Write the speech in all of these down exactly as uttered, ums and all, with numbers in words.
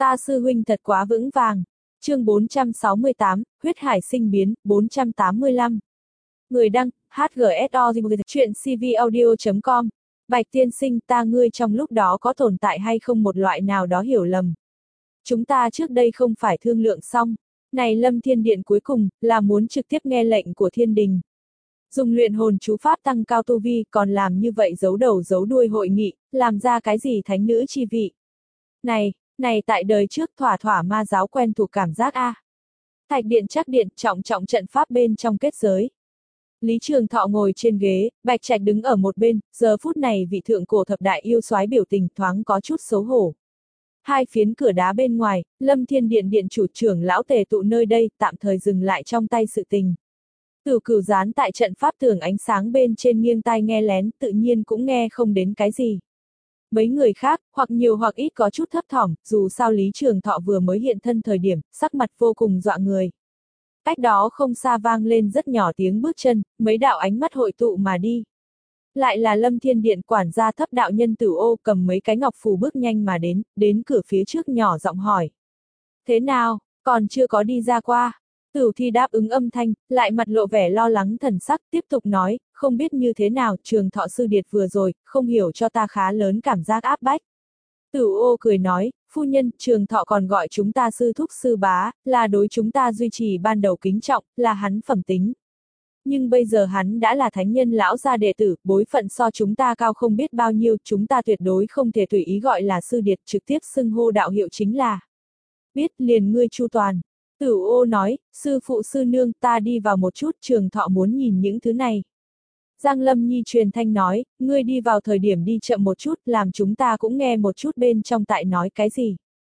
Ta sư huynh thật quá vững vàng. Chương bốn trăm sáu mươi tám, huyết hải sinh biến, bốn trăm tám mươi lăm. Người đăng, hát giê ét o, chuyện c v audio chấm com. Bạch tiên sinh, ta ngươi trong lúc đó có tồn tại hay không một loại nào đó hiểu lầm. Chúng ta trước đây không phải thương lượng xong. Này Lâm Thiên Điện cuối cùng, là muốn trực tiếp nghe lệnh của thiên đình. Dùng luyện hồn chú pháp tăng cao tu vi, còn làm như vậy giấu đầu giấu đuôi hội nghị, làm ra cái gì thánh nữ chi vị. Này, này tại đời trước thỏa thỏa ma giáo quen thuộc cảm giác a. Thạch điện chắc điện, trọng trọng trận pháp bên trong kết giới. Lý Trường Thọ ngồi trên ghế, Bạch Trạch đứng ở một bên, giờ phút này vị thượng cổ thập đại yêu soái biểu tình thoáng có chút xấu hổ. Hai phiến cửa đá bên ngoài, Lâm Thiên Điện điện chủ trưởng lão tề tụ nơi đây, tạm thời dừng lại trong tay sự tình. Cửu Cửu dán tại trận pháp tường ánh sáng bên trên nghiêng tai nghe lén, tự nhiên cũng nghe không đến cái gì. Mấy người khác, hoặc nhiều hoặc ít có chút thấp thỏm, dù sao Lý Trường Thọ vừa mới hiện thân thời điểm, sắc mặt vô cùng dọa người. Cách đó không xa vang lên rất nhỏ tiếng bước chân, mấy đạo ánh mắt hội tụ mà đi. Lại là Lâm Thiên Điện quản gia thấp đạo nhân Tử Ô cầm mấy cái ngọc phù bước nhanh mà đến, đến cửa phía trước nhỏ giọng hỏi. Thế nào, còn chưa có đi ra qua? Tử Thi đáp ứng âm thanh, lại mặt lộ vẻ lo lắng thần sắc, tiếp tục nói, không biết như thế nào, Trường Thọ sư điệt vừa rồi, không hiểu cho ta khá lớn cảm giác áp bách. Tử Ô cười nói, phu nhân, Trường Thọ còn gọi chúng ta sư thúc sư bá, là đối chúng ta duy trì ban đầu kính trọng, là hắn phẩm tính. Nhưng bây giờ hắn đã là thánh nhân lão gia đệ tử, bối phận so chúng ta cao không biết bao nhiêu, chúng ta tuyệt đối không thể tùy ý gọi là sư điệt, trực tiếp xưng hô đạo hiệu chính là. Biết, liền ngươi chu toàn. Tử Ô nói, sư phụ sư nương, ta đi vào một chút, Trường Thọ muốn nhìn những thứ này. Giang Lâm Nhi truyền thanh nói, ngươi đi vào thời điểm đi chậm một chút, làm chúng ta cũng nghe một chút bên trong tại nói cái gì.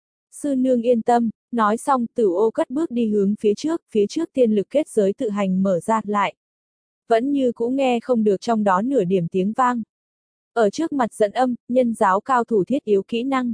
Sư nương yên tâm, nói xong Tử Ô cất bước đi hướng phía trước, phía trước tiên lực kết giới tự hành mở ra lại. Vẫn như cũng nghe không được trong đó nửa điểm tiếng vang. Ở trước mặt dẫn âm, nhân giáo cao thủ thiết yếu kỹ năng.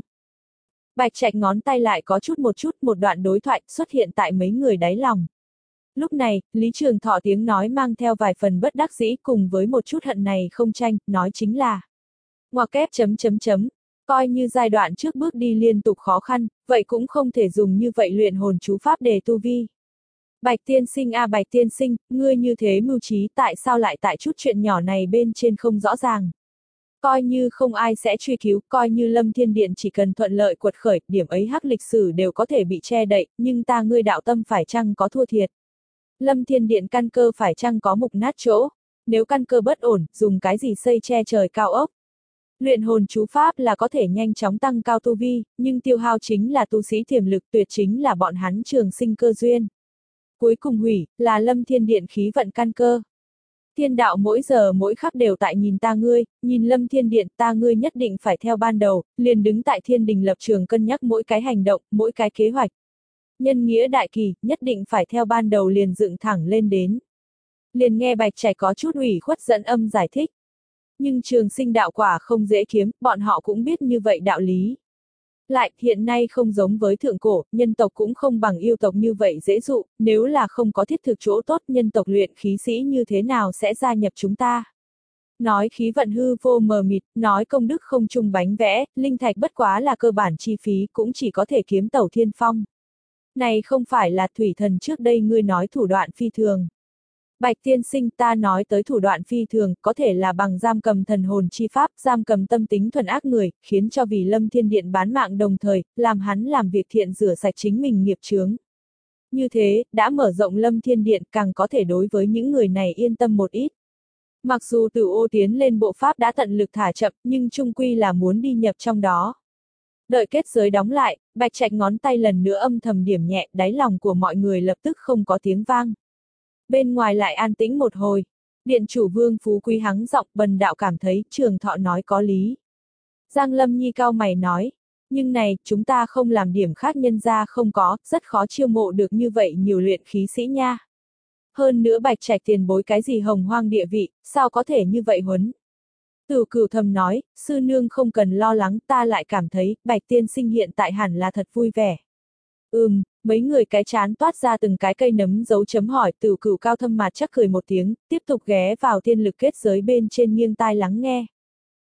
Bạch Trạch ngón tay lại có chút một chút, một đoạn đối thoại xuất hiện tại mấy người đáy lòng. Lúc này, Lý Trường Thọ tiếng nói mang theo vài phần bất đắc dĩ cùng với một chút hận này không tranh, nói chính là ngoặc kép chấm chấm chấm, coi như giai đoạn trước bước đi liên tục khó khăn, vậy cũng không thể dùng như vậy luyện hồn chú pháp để tu vi. Bạch tiên sinh a à, Bạch tiên sinh, ngươi như thế mưu trí tại sao lại tại chút chuyện nhỏ này bên trên không rõ ràng. Coi như không ai sẽ truy cứu, coi như Lâm Thiên Điện chỉ cần thuận lợi quật khởi, điểm ấy hắc lịch sử đều có thể bị che đậy, nhưng ta ngươi đạo tâm phải chăng có thua thiệt. Lâm Thiên Điện căn cơ phải chăng có mục nát chỗ, nếu căn cơ bất ổn, dùng cái gì xây che trời cao ốc. Luyện hồn chú pháp là có thể nhanh chóng tăng cao tu vi, nhưng tiêu hao chính là tu sĩ tiềm lực, tuyệt chính là bọn hắn trường sinh cơ duyên. Cuối cùng hủy, là Lâm Thiên Điện khí vận căn cơ. Thiên đạo mỗi giờ mỗi khắc đều tại nhìn ta ngươi, nhìn Lâm Thiên Điện ta ngươi nhất định phải theo ban đầu, liền đứng tại thiên đình lập trường cân nhắc mỗi cái hành động, mỗi cái kế hoạch. Nhân nghĩa đại kỳ, nhất định phải theo ban đầu liền dựng thẳng lên đến. Liền nghe Bạch Trạch có chút ủy khuất dẫn âm giải thích. Nhưng trường sinh đạo quả không dễ kiếm, bọn họ cũng biết như vậy đạo lý. Lại, hiện nay không giống với thượng cổ, nhân tộc cũng không bằng yêu tộc như vậy dễ dụ, nếu là không có thiết thực chỗ tốt nhân tộc luyện khí sĩ như thế nào sẽ gia nhập chúng ta. Nói khí vận hư vô mờ mịt, nói công đức không chung bánh vẽ, linh thạch bất quá là cơ bản chi phí cũng chỉ có thể kiếm tẩu thiên phong. Này không phải là thủy thần trước đây ngươi nói thủ đoạn phi thường. Bạch tiên sinh ta nói tới thủ đoạn phi thường, có thể là bằng giam cầm thần hồn chi pháp, giam cầm tâm tính thuần ác người, khiến cho vì Lâm Thiên Điện bán mạng đồng thời, làm hắn làm việc thiện rửa sạch chính mình nghiệp chướng. Như thế, đã mở rộng Lâm Thiên Điện càng có thể đối với những người này yên tâm một ít. Mặc dù Tử Ô tiến lên bộ pháp đã tận lực thả chậm, nhưng chung quy là muốn đi nhập trong đó. Đợi kết giới đóng lại, Bạch Trạch ngón tay lần nữa âm thầm điểm nhẹ, đáy lòng của mọi người lập tức không có tiếng vang. Bên ngoài lại an tĩnh một hồi, điện chủ Vương Phú Quý hắng giọng bần đạo cảm thấy Trường Thọ nói có lý. Giang Lâm Nhi cao mày nói, nhưng này, chúng ta không làm điểm khác nhân ra không có, rất khó chiêu mộ được như vậy nhiều luyện khí sĩ nha. Hơn nữa Bạch Trạch tiền bối cái gì hồng hoang địa vị, sao có thể như vậy huấn. Tử Cửu thầm nói, sư nương không cần lo lắng ta lại cảm thấy, Bạch tiên sinh hiện tại hẳn là thật vui vẻ. Ừm, mấy người cái chán toát ra từng cái cây nấm dấu chấm hỏi Tử Cửu cao thâm mà chắc cười một tiếng, tiếp tục ghé vào thiên lực kết giới bên trên nghiêng tai lắng nghe.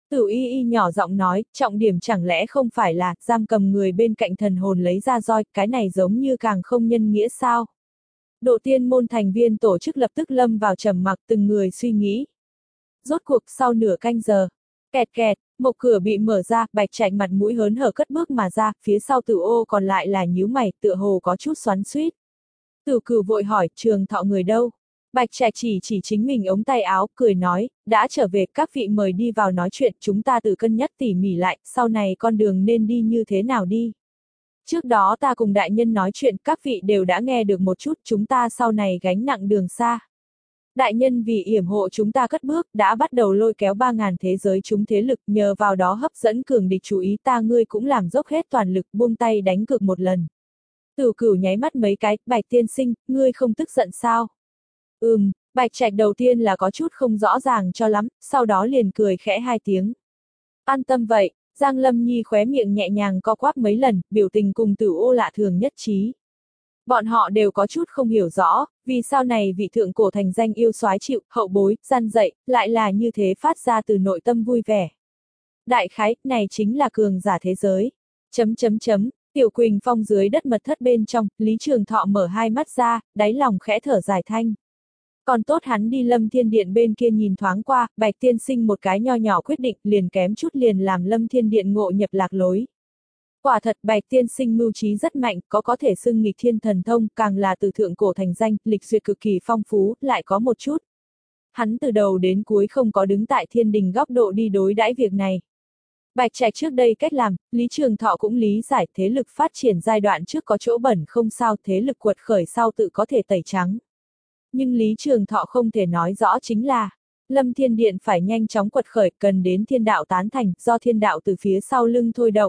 Tử y y nhỏ giọng nói, trọng điểm chẳng lẽ không phải là giam cầm người bên cạnh thần hồn lấy ra roi, cái này giống như càng không nhân nghĩa sao? Độ tiên môn thành viên tổ chức lập tức lâm vào trầm mặc, từng người suy nghĩ. Rốt cuộc sau nửa canh giờ, kẹt kẹt, một cửa bị mở ra, Bạch Trạch mặt mũi hớn hở cất bước mà ra, phía sau Tử Ô còn lại là nhíu mày, tựa hồ có chút xoắn xuýt. Tử Cửu vội hỏi, Trường Thọ người đâu? Bạch Trạch chỉ chỉ chính mình ống tay áo, cười nói, đã trở về, các vị mời đi vào nói chuyện, chúng ta tự cân nhắc tỉ mỉ lại, sau này con đường nên đi như thế nào đi. Trước đó ta cùng đại nhân nói chuyện, các vị đều đã nghe được một chút, chúng ta sau này gánh nặng đường xa. Đại nhân vì yểm hộ chúng ta cất bước, đã bắt đầu lôi kéo ba ngàn thế giới chúng thế lực, nhờ vào đó hấp dẫn cường địch chú ý, ta ngươi cũng làm dốc hết toàn lực, buông tay đánh cược một lần. Tử Cửu nháy mắt mấy cái, Bạch tiên sinh, ngươi không tức giận sao? Ừm, Bạch Trạch đầu tiên là có chút không rõ ràng cho lắm, sau đó liền cười khẽ hai tiếng. An tâm vậy, Giang Lâm Nhi khóe miệng nhẹ nhàng co quắp mấy lần, biểu tình cùng Tử Ô lạ thường nhất trí. Bọn họ đều có chút không hiểu rõ, vì sao này vị thượng cổ thành danh yêu soái chịu, hậu bối, gian dạy, lại là như thế phát ra từ nội tâm vui vẻ. Đại khái, này chính là cường giả thế giới. Chấm chấm chấm, Tiểu Quỳnh Phong dưới đất mật thất bên trong, Lý Trường Thọ mở hai mắt ra, đáy lòng khẽ thở dài thanh. Còn tốt hắn đi Lâm Thiên Điện bên kia nhìn thoáng qua, Bạch tiên sinh một cái nho nhỏ quyết định liền kém chút liền làm Lâm Thiên Điện ngộ nhập lạc lối. Quả thật Bạch tiên sinh mưu trí rất mạnh, có có thể xưng nghịch thiên thần thông, càng là từ thượng cổ thành danh, lịch duyệt cực kỳ phong phú, lại có một chút. Hắn từ đầu đến cuối không có đứng tại thiên đình góc độ đi đối đãi việc này. Bạch Trạch trước đây cách làm, Lý Trường Thọ cũng lý giải thế lực phát triển giai đoạn trước có chỗ bẩn không sao, thế lực quật khởi sau tự có thể tẩy trắng. Nhưng Lý Trường Thọ không thể nói rõ chính là, Lâm Thiên Điện phải nhanh chóng quật khởi, cần đến thiên đạo tán thành, do thiên đạo từ phía sau lưng thôi động.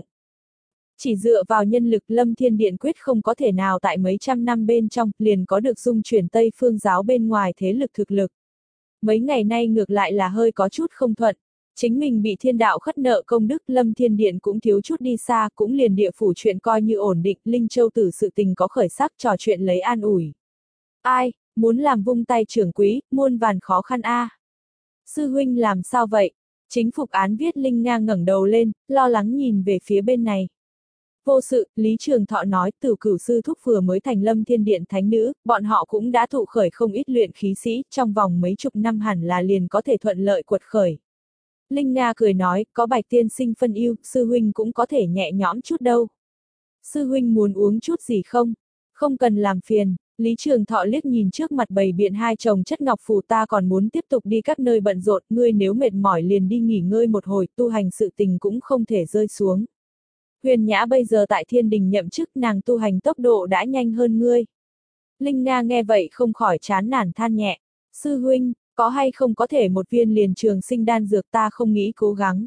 Chỉ dựa vào nhân lực Lâm Thiên Điện quyết không có thể nào tại mấy trăm năm bên trong, liền có được dung chuyển Tây Phương giáo bên ngoài thế lực thực lực. Mấy ngày nay ngược lại là hơi có chút không thuận. Chính mình bị thiên đạo khất nợ công đức, Lâm Thiên Điện cũng thiếu chút đi xa, cũng liền địa phủ chuyện coi như ổn định, Linh Châu tử sự tình có khởi sắc, trò chuyện lấy an ủi. Ai, muốn làm vung tay trưởng quý, muôn vàn khó khăn a. À. Sư huynh làm sao vậy? Chính phục án viết Linh Nga ngẩng đầu lên, lo lắng nhìn về phía bên này. Vô sự, Lý Trường Thọ nói, Tử Cửu sư thúc vừa mới thành Lâm Thiên Điện thánh nữ, bọn họ cũng đã thụ khởi không ít luyện khí sĩ, trong vòng mấy chục năm hẳn là liền có thể thuận lợi quật khởi. Linh Nga cười nói, có Bạch tiên sinh phân ưu, sư huynh cũng có thể nhẹ nhõm chút đâu. Sư huynh muốn uống chút gì không? Không cần làm phiền. Lý Trường Thọ liếc nhìn trước mặt bầy biện hai chồng chất ngọc phù, ta còn muốn tiếp tục đi các nơi bận rộn, ngươi nếu mệt mỏi liền đi nghỉ ngơi một hồi, tu hành sự tình cũng không thể rơi xuống. Huyền Nhã bây giờ tại thiên đình nhậm chức, nàng tu hành tốc độ đã nhanh hơn ngươi. Linh Nga nghe vậy không khỏi chán nản than nhẹ. Sư huynh, có hay không có thể một viên liền trường sinh đan dược, ta không nghĩ cố gắng.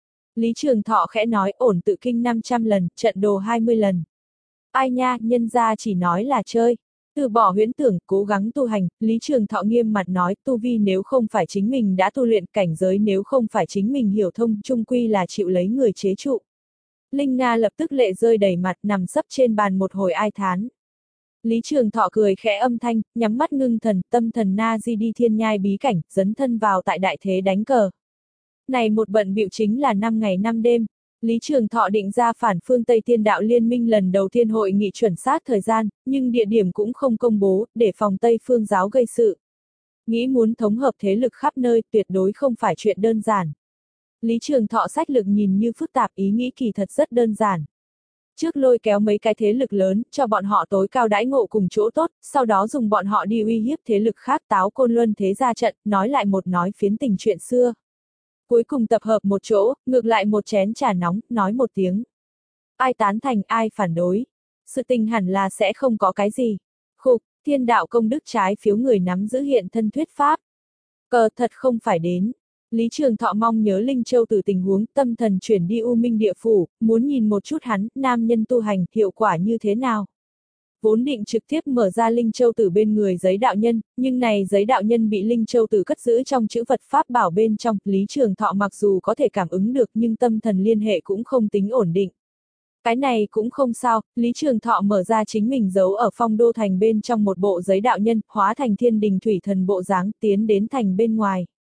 Lý Trường Thọ khẽ nói, ổn tự kinh năm trăm lần, trận đồ hai mươi lần. Ai nha, nhân gia chỉ nói là chơi. Từ bỏ huyễn tưởng, cố gắng tu hành, Lý Trường Thọ nghiêm mặt nói, tu vi nếu không phải chính mình đã tu luyện, cảnh giới nếu không phải chính mình hiểu thông, chung quy là chịu lấy người chế trụ. Linh Nga lập tức lệ rơi đầy mặt, nằm sấp trên bàn một hồi ai thán. Lý Trường Thọ cười khẽ âm thanh, nhắm mắt ngưng thần, tâm thần na di đi thiên nhai bí cảnh, dấn thân vào tại đại thế đánh cờ. Này một bận bịu chính là năm ngày năm đêm. Lý Trường Thọ định ra phản phương Tây Tiên Đạo Liên minh lần đầu tiên hội nghị chuẩn xác thời gian, nhưng địa điểm cũng không công bố, để phòng Tây Phương giáo gây sự. Nghĩ muốn thống hợp thế lực khắp nơi, tuyệt đối không phải chuyện đơn giản. Lý Trường Thọ sách lực nhìn như phức tạp, ý nghĩ kỳ thật rất đơn giản. Trước lôi kéo mấy cái thế lực lớn, cho bọn họ tối cao đãi ngộ cùng chỗ tốt, sau đó dùng bọn họ đi uy hiếp thế lực khác, táo Côn Luân thế ra trận, nói lại một nói phiến tình chuyện xưa. Cuối cùng tập hợp một chỗ, ngược lại một chén trà nóng, nói một tiếng. Ai tán thành, ai phản đối. Sự tình hẳn là sẽ không có cái gì. Khục, thiên đạo công đức trái phiếu người nắm giữ hiện thân thuyết pháp. Cờ thật không phải đến. Lý Trường Thọ mong nhớ Linh Châu từ tình huống, tâm thần chuyển đi U Minh địa phủ, muốn nhìn một chút hắn, nam nhân tu hành, hiệu quả như thế nào. Vốn định trực tiếp mở ra Linh Châu Tử bên người giấy đạo nhân, nhưng này giấy đạo nhân bị Linh Châu Tử cất giữ trong chữ vật pháp bảo bên trong, Lý Trường Thọ mặc dù có thể cảm ứng được nhưng tâm thần liên hệ cũng không tính ổn định. Cái này cũng không sao, Lý Trường Thọ mở ra chính mình giấu ở Phong Đô thành bên trong một bộ giấy đạo nhân, hóa thành thiên đình thủy thần bộ dáng, tiến đến thành bên ngoài.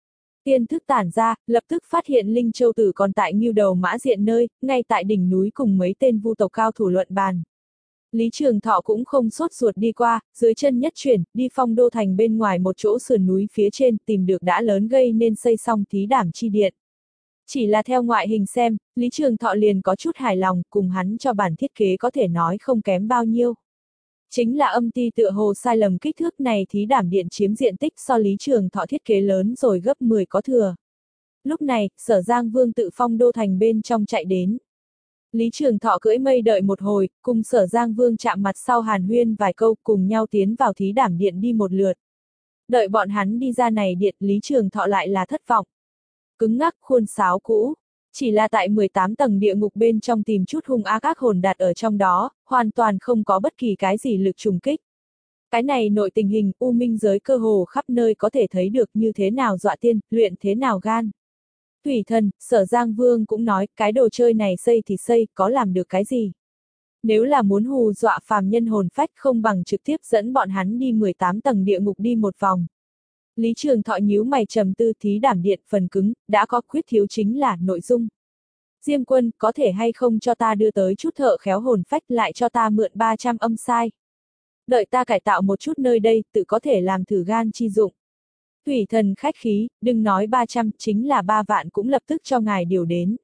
Tiên thức tản ra, lập tức phát hiện Linh Châu Tử còn tại Ngưu Đầu Mã Diện nơi, ngay tại đỉnh núi cùng mấy tên vu tộc cao thủ luận bàn. Lý Trường Thọ cũng không sốt ruột đi qua, dưới chân nhất chuyển, đi Phong Đô Thành bên ngoài một chỗ sườn núi phía trên, tìm được đã lớn gây nên xây xong thí đảm chi điện. Chỉ là theo ngoại hình xem, Lý Trường Thọ liền có chút hài lòng, cùng hắn cho bản thiết kế có thể nói không kém bao nhiêu. Chính là âm ty tựa hồ sai lầm kích thước này thí đảm điện chiếm diện tích so Lý Trường Thọ thiết kế lớn rồi gấp mười có thừa. Lúc này, Sở Giang Vương tự Phong Đô Thành bên trong chạy đến. Lý Trường Thọ cưỡi mây đợi một hồi, cùng Sở Giang Vương chạm mặt sau hàn huyên vài câu cùng nhau tiến vào thí đảm điện đi một lượt. Đợi bọn hắn đi ra này điện, Lý Trường Thọ lại là thất vọng. Cứng ngắc khuôn sáo cũ. Chỉ là tại mười tám tầng địa ngục bên trong tìm chút hung ác ác hồn đặt ở trong đó, hoàn toàn không có bất kỳ cái gì lực trùng kích. Cái này nội tình hình u minh giới cơ hồ khắp nơi có thể thấy được như thế nào dọa tiên, luyện thế nào gan. Thủy Thần, Sở Giang Vương cũng nói, cái đồ chơi này xây thì xây, có làm được cái gì? Nếu là muốn hù dọa phàm nhân hồn phách không bằng trực tiếp dẫn bọn hắn đi mười tám tầng địa ngục đi một vòng. Lý Trường Thọ nhíu mày trầm tư thí đảm điện phần cứng, đã có khuyết thiếu chính là nội dung. Diêm Quân, có thể hay không cho ta đưa tới chút thợ khéo hồn phách lại cho ta mượn ba trăm âm sai. Đợi ta cải tạo một chút nơi đây, tự có thể làm thử gan chi dụng. Thủy Thần khách khí, đừng nói ba trăm, chính là ba vạn cũng lập tức cho ngài điều đến.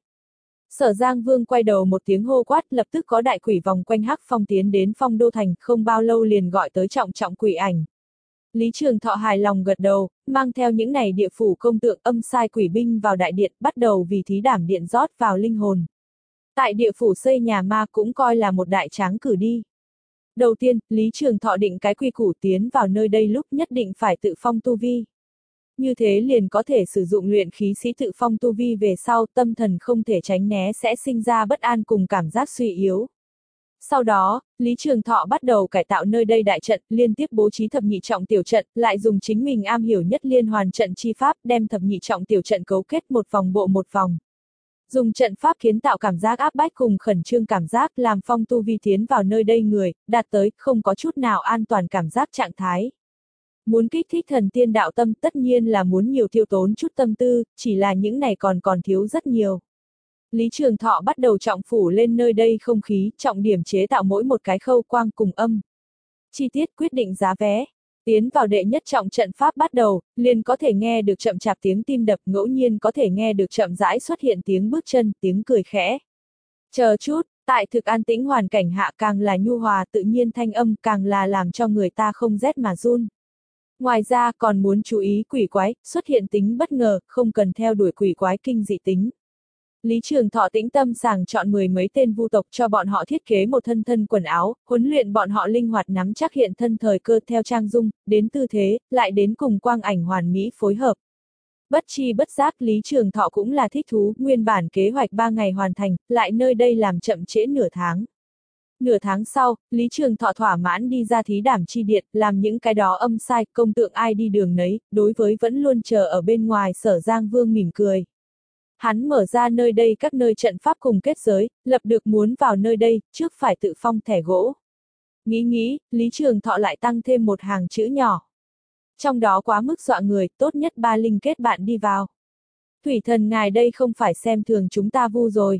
Sở Giang Vương quay đầu một tiếng hô quát, lập tức có đại quỷ vòng quanh Hắc Phong tiến đến Phong Đô Thành, không bao lâu liền gọi tới trọng trọng quỷ ảnh. Lý Trường Thọ hài lòng gật đầu, mang theo những này địa phủ công tượng âm sai quỷ binh vào đại điện, bắt đầu vì thí đảm điện rót vào linh hồn. Tại địa phủ xây nhà ma cũng coi là một đại tráng cử đi. Đầu tiên, Lý Trường Thọ định cái quy củ tiến vào nơi đây lúc nhất định phải tự phong tu vi. Như thế liền có thể sử dụng luyện khí sĩ tự phong tu vi về sau, tâm thần không thể tránh né sẽ sinh ra bất an cùng cảm giác suy yếu. Sau đó, Lý Trường Thọ bắt đầu cải tạo nơi đây đại trận, liên tiếp bố trí thập nhị trọng tiểu trận, lại dùng chính mình am hiểu nhất liên hoàn trận chi pháp, đem thập nhị trọng tiểu trận cấu kết một vòng bộ một vòng. Dùng trận pháp kiến tạo cảm giác áp bách cùng khẩn trương cảm giác làm phong tu vi tiến vào nơi đây người, đạt tới không có chút nào an toàn cảm giác trạng thái. Muốn kích thích thần tiên đạo tâm tất nhiên là muốn nhiều tiêu tốn chút tâm tư, chỉ là những này còn còn thiếu rất nhiều. Lý Trường Thọ bắt đầu trọng phủ lên nơi đây không khí, trọng điểm chế tạo mỗi một cái khâu quang cùng âm. Chi tiết quyết định giá vé. Tiến vào đệ nhất trọng trận pháp bắt đầu, liền có thể nghe được chậm chạp tiếng tim đập, ngẫu nhiên có thể nghe được chậm rãi xuất hiện tiếng bước chân, tiếng cười khẽ. Chờ chút, tại thực an tĩnh hoàn cảnh hạ càng là nhu hòa tự nhiên thanh âm càng là làm cho người ta không rét mà run. Ngoài ra còn muốn chú ý quỷ quái, xuất hiện tính bất ngờ, không cần theo đuổi quỷ quái kinh dị tính. Lý Trường Thọ tĩnh tâm sàng chọn mười mấy tên vu tộc cho bọn họ thiết kế một thân thân quần áo, huấn luyện bọn họ linh hoạt nắm chắc hiện thân thời cơ theo trang dung, đến tư thế, lại đến cùng quang ảnh hoàn mỹ phối hợp. Bất chi bất giác Lý Trường Thọ cũng là thích thú, nguyên bản kế hoạch ba ngày hoàn thành, lại nơi đây làm chậm trễ nửa tháng. Nửa tháng sau, Lý Trường Thọ thỏa mãn đi ra thí đảm chi điện, làm những cái đó âm sai, công tượng ai đi đường nấy, đối với vẫn luôn chờ ở bên ngoài Sở Giang Vương mỉm cười. Hắn mở ra nơi đây các nơi trận pháp cùng kết giới, lập được muốn vào nơi đây, trước phải tự phong thẻ gỗ. Nghĩ nghĩ, Lý Trường Thọ lại tăng thêm một hàng chữ nhỏ. Trong đó quá mức dọa người, tốt nhất ba linh kết bạn đi vào. Thủy Thần ngài đây không phải xem thường chúng ta vu rồi.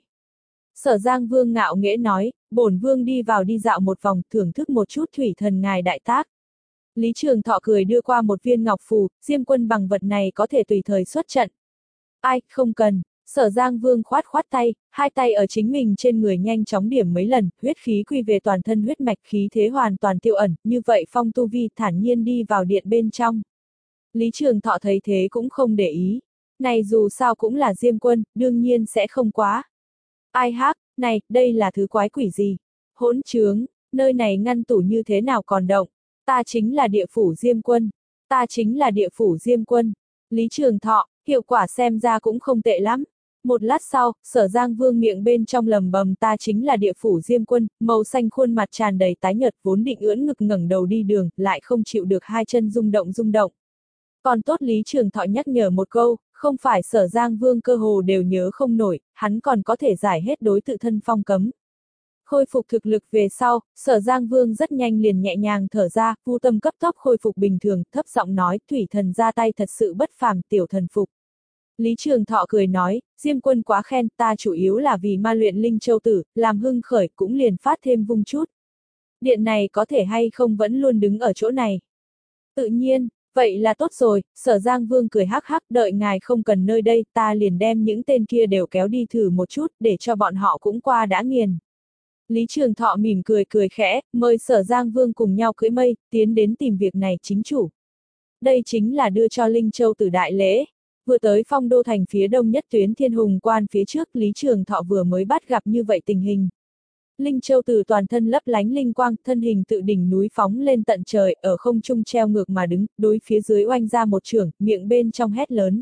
Sở Giang Vương ngạo nghễ nói, bổn vương đi vào đi dạo một vòng, thưởng thức một chút Thủy Thần ngài đại tác. Lý Trường Thọ cười đưa qua một viên ngọc phù, Diêm Quân bằng vật này có thể tùy thời xuất trận. Ai, không cần. Sở Giang Vương khoát khoát tay, hai tay ở chính mình trên người nhanh chóng điểm mấy lần, huyết khí quy về toàn thân huyết mạch khí thế hoàn toàn tiêu ẩn, như vậy phong tu vi thản nhiên đi vào điện bên trong. Lý Trường Thọ thấy thế cũng không để ý. Này dù sao cũng là Diêm Quân, đương nhiên sẽ không quá. Ai hắc, này, đây là thứ quái quỷ gì? Hỗn trướng, nơi này ngăn tủ như thế nào còn động? Ta chính là địa phủ Diêm Quân. Ta chính là địa phủ Diêm Quân. Lý Trường Thọ, hiệu quả xem ra cũng không tệ lắm. Một lát sau, Sở Giang Vương miệng bên trong lầm bầm ta chính là địa phủ Diêm Quân, màu xanh khuôn mặt tràn đầy tái nhợt vốn định ưỡn ngực ngẩng đầu đi đường, lại không chịu được hai chân rung động rung động. Còn tốt Lý Trường Thọ nhắc nhở một câu, không phải Sở Giang Vương cơ hồ đều nhớ không nổi, hắn còn có thể giải hết đối tự thân phong cấm. Khôi phục thực lực về sau, Sở Giang Vương rất nhanh liền nhẹ nhàng thở ra, vu tâm cấp tốc khôi phục bình thường, thấp giọng nói, Thủy Thần ra tay thật sự bất phàm, tiểu thần phục. Lý Trường Thọ cười nói, Diêm Quân quá khen, ta chủ yếu là vì ma luyện Linh Châu Tử, làm hưng khởi cũng liền phát thêm vung chút. Điện này có thể hay không vẫn luôn đứng ở chỗ này. Tự nhiên, vậy là tốt rồi, Sở Giang Vương cười hắc hắc, đợi ngài không cần nơi đây, ta liền đem những tên kia đều kéo đi thử một chút, để cho bọn họ cũng qua đã nghiền. Lý Trường Thọ mỉm cười cười khẽ, mời Sở Giang Vương cùng nhau cưỡi mây, tiến đến tìm việc này chính chủ. Đây chính là đưa cho Linh Châu Tử đại lễ. Vừa tới phong đô thành phía đông nhất tuyến Thiên Hùng Quan phía trước, Lý Trường Thọ vừa mới bắt gặp như vậy tình hình. Linh Châu Tử toàn thân lấp lánh linh quang, thân hình tự đỉnh núi phóng lên tận trời, ở không trung treo ngược mà đứng, đối phía dưới oanh ra một chưởng, miệng bên trong hét lớn.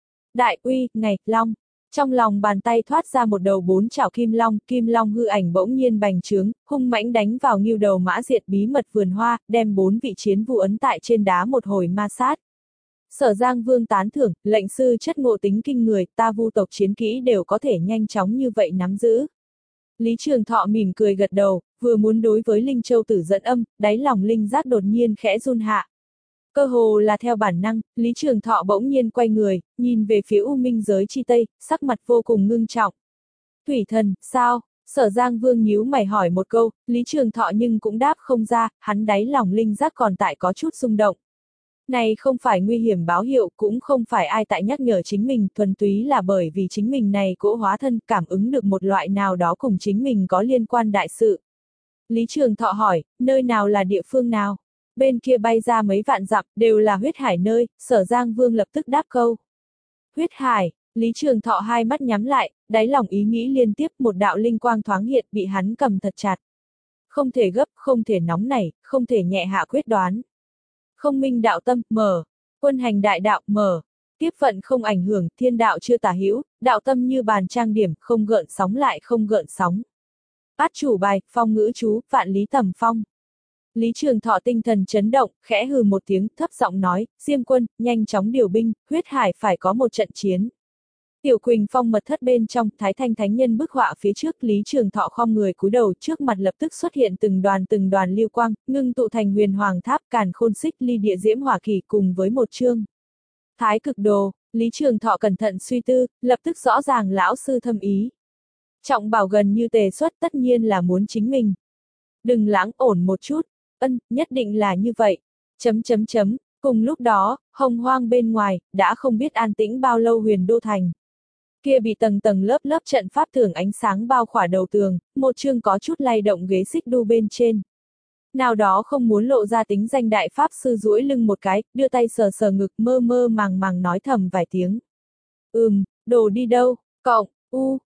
Đại uy, ngày, long. Trong lòng bàn tay thoát ra một đầu bốn chảo kim long, kim long hư ảnh bỗng nhiên bành trướng, hung mãnh đánh vào Ngưu Đầu Mã Diệt bí mật vườn hoa, đem bốn vị chiến vụ ấn tại trên đá một hồi ma sát. Sở Giang Vương tán thưởng, lệnh sư chất ngộ tính kinh người, ta vu tộc chiến kỹ đều có thể nhanh chóng như vậy nắm giữ. Lý Trường Thọ mỉm cười gật đầu, vừa muốn đối với Linh Châu Tử dẫn âm, đáy lòng linh giác đột nhiên khẽ run hạ. Cơ hồ là theo bản năng, Lý Trường Thọ bỗng nhiên quay người, nhìn về phía U Minh giới chi tây, sắc mặt vô cùng ngưng trọng. Thủy thần, sao? Sở Giang Vương nhíu mày hỏi một câu, Lý Trường Thọ nhưng cũng đáp không ra, hắn đáy lòng linh giác còn tại có chút rung động. Này không phải nguy hiểm báo hiệu, cũng không phải ai tại nhắc nhở chính mình, thuần túy là bởi vì chính mình này cỗ hóa thân cảm ứng được một loại nào đó cùng chính mình có liên quan đại sự. Lý Trường Thọ hỏi, nơi nào là địa phương nào? Bên kia bay ra mấy vạn dặm, đều là huyết hải nơi, Sở Giang Vương lập tức đáp câu. Huyết hải, Lý Trường Thọ hai mắt nhắm lại, đáy lòng ý nghĩ liên tiếp, một đạo linh quang thoáng hiện bị hắn cầm thật chặt. Không thể gấp, không thể nóng nảy, không thể nhẹ hạ quyết đoán. Không minh đạo tâm, mở. Quân hành đại đạo, mở. Tiếp phận không ảnh hưởng, thiên đạo chưa tả hữu, đạo tâm như bàn trang điểm, không gợn sóng lại không gợn sóng. Át chủ bài, phong ngữ chú, vạn lý tầm phong. Lý Trường Thọ tinh thần chấn động, khẽ hừ một tiếng, thấp giọng nói, Diêm Quân, nhanh chóng điều binh, huyết hải phải có một trận chiến. Tiểu Quỳnh Phong mật thất bên trong, Thái Thanh Thánh Nhân bức họa phía trước, Lý Trường Thọ khom người cúi đầu, trước mặt lập tức xuất hiện từng đoàn từng đoàn lưu quang, ngưng tụ thành huyền hoàng tháp, càn khôn xích ly địa diễm hỏa kỳ cùng với một chương. Thái cực đồ, Lý Trường Thọ cẩn thận suy tư, lập tức rõ ràng lão sư thâm ý. Trọng bảo gần như tề xuất, tất nhiên là muốn chính mình. Đừng lãng ổn một chút, ân, nhất định là như vậy. Chấm chấm chấm, cùng lúc đó, hồng hoang bên ngoài, đã không biết an tĩnh bao lâu Huyền Đô Thành. Kia bị tầng tầng lớp lớp trận pháp thường ánh sáng bao khỏa đầu tường, một chương có chút lay động ghế xích đu bên trên. Nào đó không muốn lộ ra tính danh đại pháp sư duỗi lưng một cái, đưa tay sờ sờ ngực mơ mơ màng màng nói thầm vài tiếng. Ừm, đồ đi đâu, cộng, u,